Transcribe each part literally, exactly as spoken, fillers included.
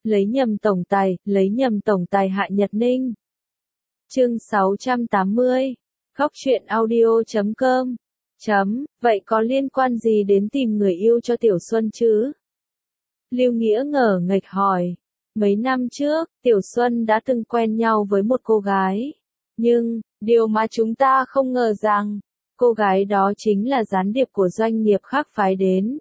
lấy nhầm tổng tài, lấy nhầm tổng tài Hạ Nhật Ninh. Chương sáu trăm tám mươi. Góc truyện audio chấm com. Chấm, vậy có liên quan gì đến tìm người yêu cho Tiểu Xuân chứ? Lưu Nghĩa ngờ nghệch hỏi. Mấy năm trước, Tiểu Xuân đã từng quen nhau với một cô gái. Nhưng, điều mà chúng ta không ngờ rằng, cô gái đó chính là gián điệp của doanh nghiệp khác phái đến.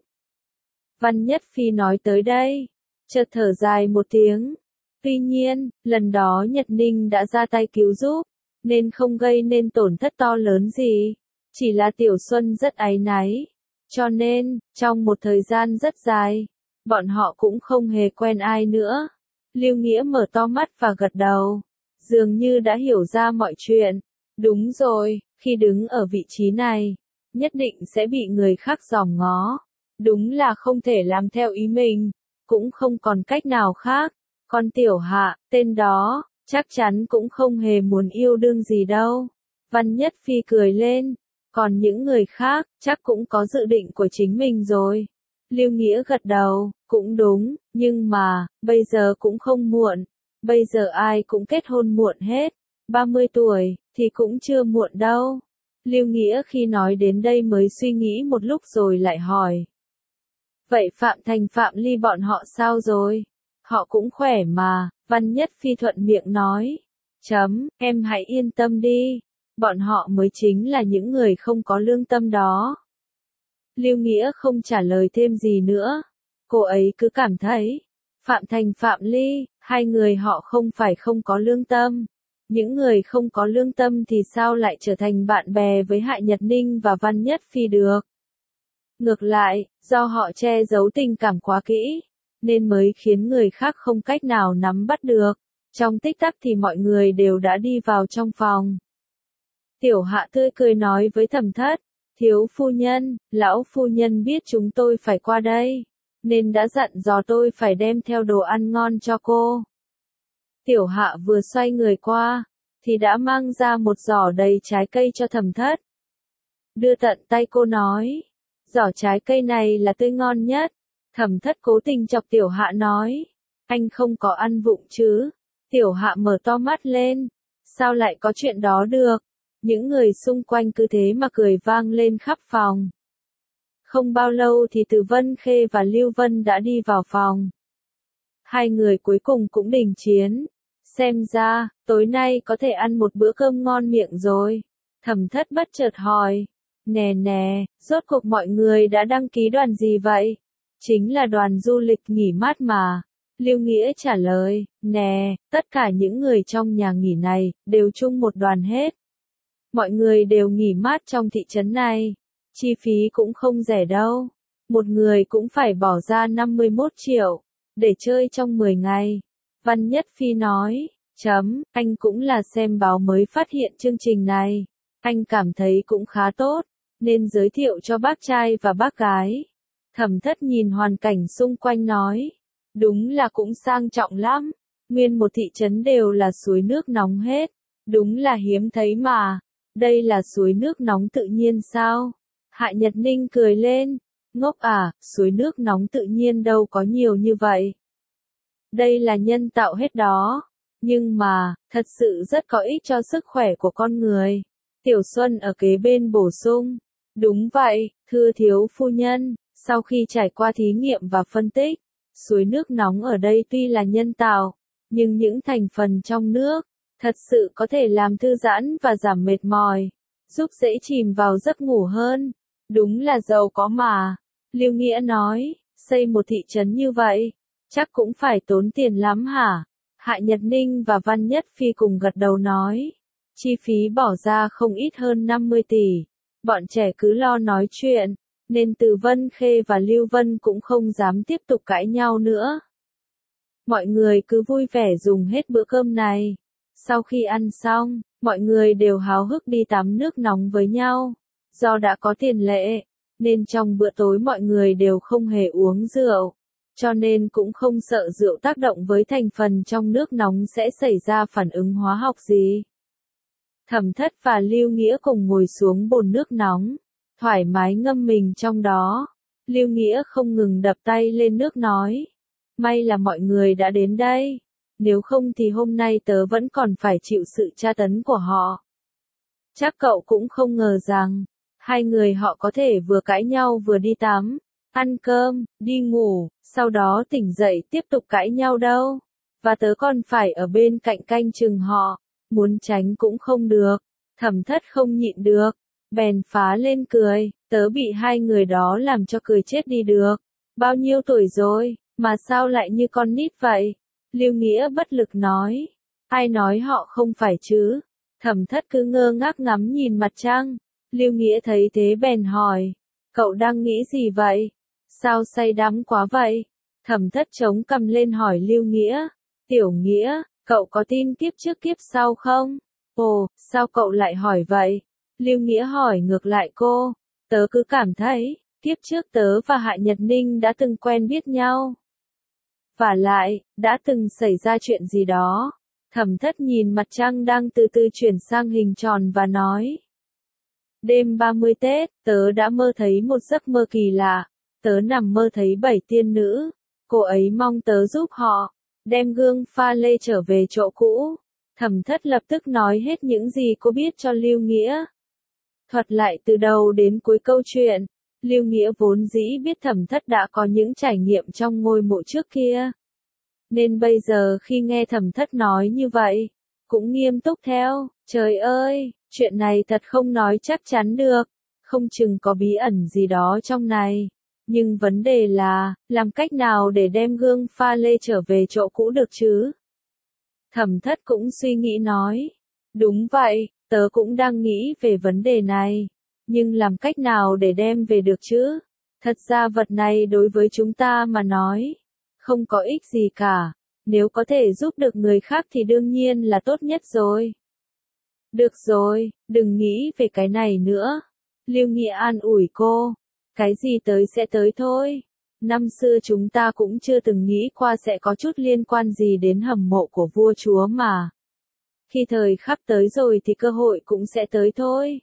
Văn Nhất Phi nói tới đây, chợt thở dài một tiếng. Tuy nhiên, lần đó Nhật Ninh đã ra tay cứu giúp, nên không gây nên tổn thất to lớn gì. Chỉ là Tiểu Xuân rất áy náy. Cho nên, trong một thời gian rất dài, bọn họ cũng không hề quen ai nữa. Lưu Nghĩa mở to mắt và gật đầu. Dường như đã hiểu ra mọi chuyện. Đúng rồi, khi đứng ở vị trí này, nhất định sẽ bị người khác dòm ngó. Đúng là không thể làm theo ý mình, cũng không còn cách nào khác. Còn Tiểu Hạ, tên đó, chắc chắn cũng không hề muốn yêu đương gì đâu. Văn Nhất Phi cười lên. Còn những người khác, chắc cũng có dự định của chính mình rồi. Lưu Nghĩa gật đầu, cũng đúng, nhưng mà, bây giờ cũng không muộn. Bây giờ ai cũng kết hôn muộn hết. ba mươi tuổi, thì cũng chưa muộn đâu. Lưu Nghĩa khi nói đến đây mới suy nghĩ một lúc rồi lại hỏi. Vậy Phạm Thành Phạm Ly bọn họ sao rồi? Họ cũng khỏe mà, Văn Nhất Phi thuận miệng nói. Chấm, em hãy yên tâm đi. Bọn họ mới chính là những người không có lương tâm đó. Lưu Nghĩa không trả lời thêm gì nữa. Cô ấy cứ cảm thấy, Phạm Thành Phạm Ly, hai người họ không phải không có lương tâm. Những người không có lương tâm thì sao lại trở thành bạn bè với Hạ Nhật Ninh và Văn Nhất Phi được? Ngược lại, do họ che giấu tình cảm quá kỹ, nên mới khiến người khác không cách nào nắm bắt được. Trong tích tắc thì mọi người đều đã đi vào trong phòng. Tiểu Hạ tươi cười nói với Thẩm Thất, thiếu phu nhân, lão phu nhân biết chúng tôi phải qua đây, nên đã dặn dò tôi phải đem theo đồ ăn ngon cho cô. Tiểu Hạ vừa xoay người qua, thì đã mang ra một giỏ đầy trái cây cho Thẩm Thất. Đưa tận tay cô nói, giỏ trái cây này là tươi ngon nhất. Thẩm Thất cố tình chọc Tiểu Hạ nói, anh không có ăn vụng chứ? Tiểu Hạ mở to mắt lên, sao lại có chuyện đó được? Những người xung quanh cứ thế mà cười vang lên khắp phòng. Không bao lâu thì Từ Vân Khê và Lưu Vân đã đi vào phòng. Hai người cuối cùng cũng đình chiến. Xem ra, tối nay có thể ăn một bữa cơm ngon miệng rồi. Thẩm Thất bất chợt hỏi. Nè nè, rốt cuộc mọi người đã đăng ký đoàn gì vậy? Chính là đoàn du lịch nghỉ mát mà. Lưu Nghĩa trả lời. Nè, tất cả những người trong nhà nghỉ này, đều chung một đoàn hết. Mọi người đều nghỉ mát trong thị trấn này. Chi phí cũng không rẻ đâu. Một người cũng phải bỏ ra năm mươi mốt triệu. Để chơi trong mười ngày. Văn Nhất Phi nói. Chấm, anh cũng là xem báo mới phát hiện chương trình này. Anh cảm thấy cũng khá tốt. Nên giới thiệu cho bác trai và bác gái. Thẩm Thất nhìn hoàn cảnh xung quanh nói. Đúng là cũng sang trọng lắm. Nguyên một thị trấn đều là suối nước nóng hết. Đúng là hiếm thấy mà. Đây là suối nước nóng tự nhiên sao? Hạ Nhật Ninh cười lên. Ngốc à, suối nước nóng tự nhiên đâu có nhiều như vậy. Đây là nhân tạo hết đó. Nhưng mà, thật sự rất có ích cho sức khỏe của con người. Tiểu Xuân ở kế bên bổ sung. Đúng vậy, thưa thiếu phu nhân, sau khi trải qua thí nghiệm và phân tích, suối nước nóng ở đây tuy là nhân tạo, nhưng những thành phần trong nước, thật sự có thể làm thư giãn và giảm mệt mỏi, giúp dễ chìm vào giấc ngủ hơn. Đúng là giàu có mà. Lưu Nghĩa nói, xây một thị trấn như vậy, chắc cũng phải tốn tiền lắm hả? Hạ Nhật Ninh và Văn Nhất Phi cùng gật đầu nói, chi phí bỏ ra không ít hơn năm mươi tỷ. Bọn trẻ cứ lo nói chuyện, nên Từ Vân Khê và Lưu Vân cũng không dám tiếp tục cãi nhau nữa. Mọi người cứ vui vẻ dùng hết bữa cơm này. Sau khi ăn xong, mọi người đều háo hức đi tắm nước nóng với nhau. Do đã có tiền lệ, nên trong bữa tối mọi người đều không hề uống rượu. Cho nên cũng không sợ rượu tác động với thành phần trong nước nóng sẽ xảy ra phản ứng hóa học gì. Thẩm Thất và Lưu Nghĩa cùng ngồi xuống bồn nước nóng, thoải mái ngâm mình trong đó. Lưu Nghĩa không ngừng đập tay lên nước nói. may là mọi người đã đến đây. Nếu không thì hôm nay tớ vẫn còn phải chịu sự tra tấn của họ. Chắc cậu cũng không ngờ rằng, hai người họ có thể vừa cãi nhau vừa đi tắm, ăn cơm, đi ngủ, sau đó tỉnh dậy tiếp tục cãi nhau đâu. Và tớ còn phải ở bên cạnh canh chừng họ, muốn tránh cũng không được. Thẩm Thất không nhịn được, bèn phá lên cười, tớ bị hai người đó làm cho cười chết đi được. Bao nhiêu tuổi rồi, mà sao lại như con nít vậy? Lưu Nghĩa bất lực nói. Ai nói họ không phải chứ? Thẩm Thất cứ ngơ ngác ngắm nhìn mặt trăng. Lưu Nghĩa thấy thế bèn hỏi. Cậu đang nghĩ gì vậy? Sao say đắm quá vậy? Thẩm Thất chống cằm lên hỏi Lưu Nghĩa. Tiểu Nghĩa, cậu có tin kiếp trước kiếp sau không? Ồ, sao cậu lại hỏi vậy? Lưu Nghĩa hỏi ngược lại cô. Tớ cứ cảm thấy, kiếp trước tớ và Hạ Nhật Ninh đã từng quen biết nhau. Và lại, đã từng xảy ra chuyện gì đó. Thẩm Thất nhìn mặt trăng đang từ từ chuyển sang hình tròn và nói. Đêm ba mươi Tết, tớ đã mơ thấy một giấc mơ kỳ lạ. Tớ nằm mơ thấy bảy tiên nữ. Cô ấy mong tớ giúp họ, đem gương pha lê trở về chỗ cũ. Thẩm Thất lập tức nói hết những gì cô biết cho Lưu Nghĩa. Thuật lại từ đầu đến cuối câu chuyện. Lưu Nghĩa vốn dĩ biết Thẩm Thất đã có những trải nghiệm trong ngôi mộ trước kia. Nên bây giờ khi nghe Thẩm Thất nói như vậy, cũng nghiêm túc theo. Trời ơi, chuyện này thật không nói chắc chắn được. Không chừng có bí ẩn gì đó trong này. Nhưng vấn đề là, làm cách nào để đem gương pha lê trở về chỗ cũ được chứ? Thẩm Thất cũng suy nghĩ nói. Đúng vậy, tớ cũng đang nghĩ về vấn đề này. Nhưng làm cách nào để đem về được chứ? Thật ra vật này đối với chúng ta mà nói, không có ích gì cả. Nếu có thể giúp được người khác thì đương nhiên là tốt nhất rồi. Được rồi, đừng nghĩ về cái này nữa. Lưu Nghĩa an ủi cô. Cái gì tới sẽ tới thôi. Năm xưa chúng ta cũng chưa từng nghĩ qua sẽ có chút liên quan gì đến hầm mộ của vua chúa mà. Khi thời khắc tới rồi thì cơ hội cũng sẽ tới thôi.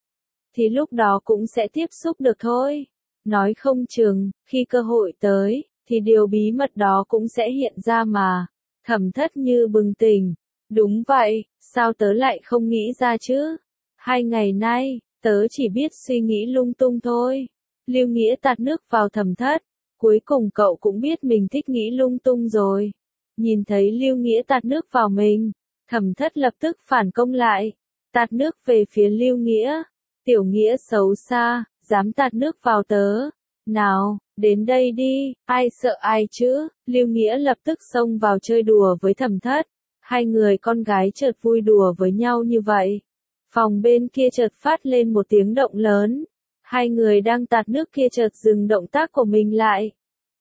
Thì lúc đó cũng sẽ tiếp xúc được thôi. Nói không chừng, khi cơ hội tới, thì điều bí mật đó cũng sẽ hiện ra mà. Thẩm Thất như bừng tỉnh. Đúng vậy, sao tớ lại không nghĩ ra chứ? Hai ngày nay, tớ chỉ biết suy nghĩ lung tung thôi. Lưu Nghĩa tạt nước vào Thẩm Thất. Cuối cùng cậu cũng biết mình thích nghĩ lung tung rồi. Nhìn thấy Lưu Nghĩa tạt nước vào mình, Thẩm Thất lập tức phản công lại. Tạt nước về phía Lưu Nghĩa. Tiểu Nghĩa xấu xa, dám tạt nước vào tớ. Nào, đến đây đi, ai sợ ai chứ? Lưu Nghĩa lập tức xông vào chơi đùa với Thẩm Thất. Hai người con gái chợt vui đùa với nhau như vậy. Phòng bên kia chợt phát lên một tiếng động lớn. Hai người đang tạt nước kia chợt dừng động tác của mình lại.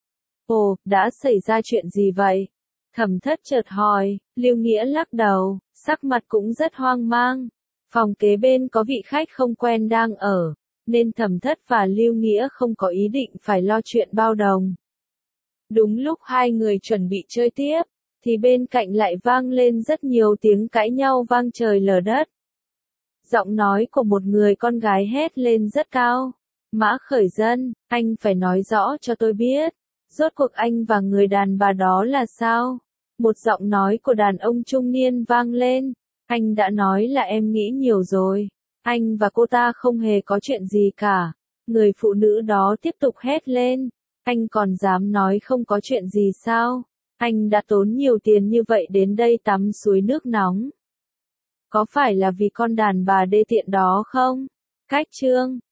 Ồ, đã xảy ra chuyện gì vậy? Thẩm Thất chợt hỏi. Lưu Nghĩa lắc đầu, sắc mặt cũng rất hoang mang. Phòng kế bên có vị khách không quen đang ở, nên Thẩm Thất và Lưu Nghĩa không có ý định phải lo chuyện bao đồng. Đúng lúc hai người chuẩn bị chơi tiếp, thì bên cạnh lại vang lên rất nhiều tiếng cãi nhau vang trời lở đất. Giọng nói của một người con gái hét lên rất cao. Mã Khởi Dân, anh phải nói rõ cho tôi biết. Rốt cuộc anh và người đàn bà đó là sao? Một giọng nói của đàn ông trung niên vang lên. Anh đã nói là em nghĩ nhiều rồi. Anh và cô ta không hề có chuyện gì cả. Người phụ nữ đó tiếp tục hét lên. Anh còn dám nói không có chuyện gì sao? Anh đã tốn nhiều tiền như vậy đến đây tắm suối nước nóng. Có phải là vì con đàn bà đê tiện đó không? Cách chương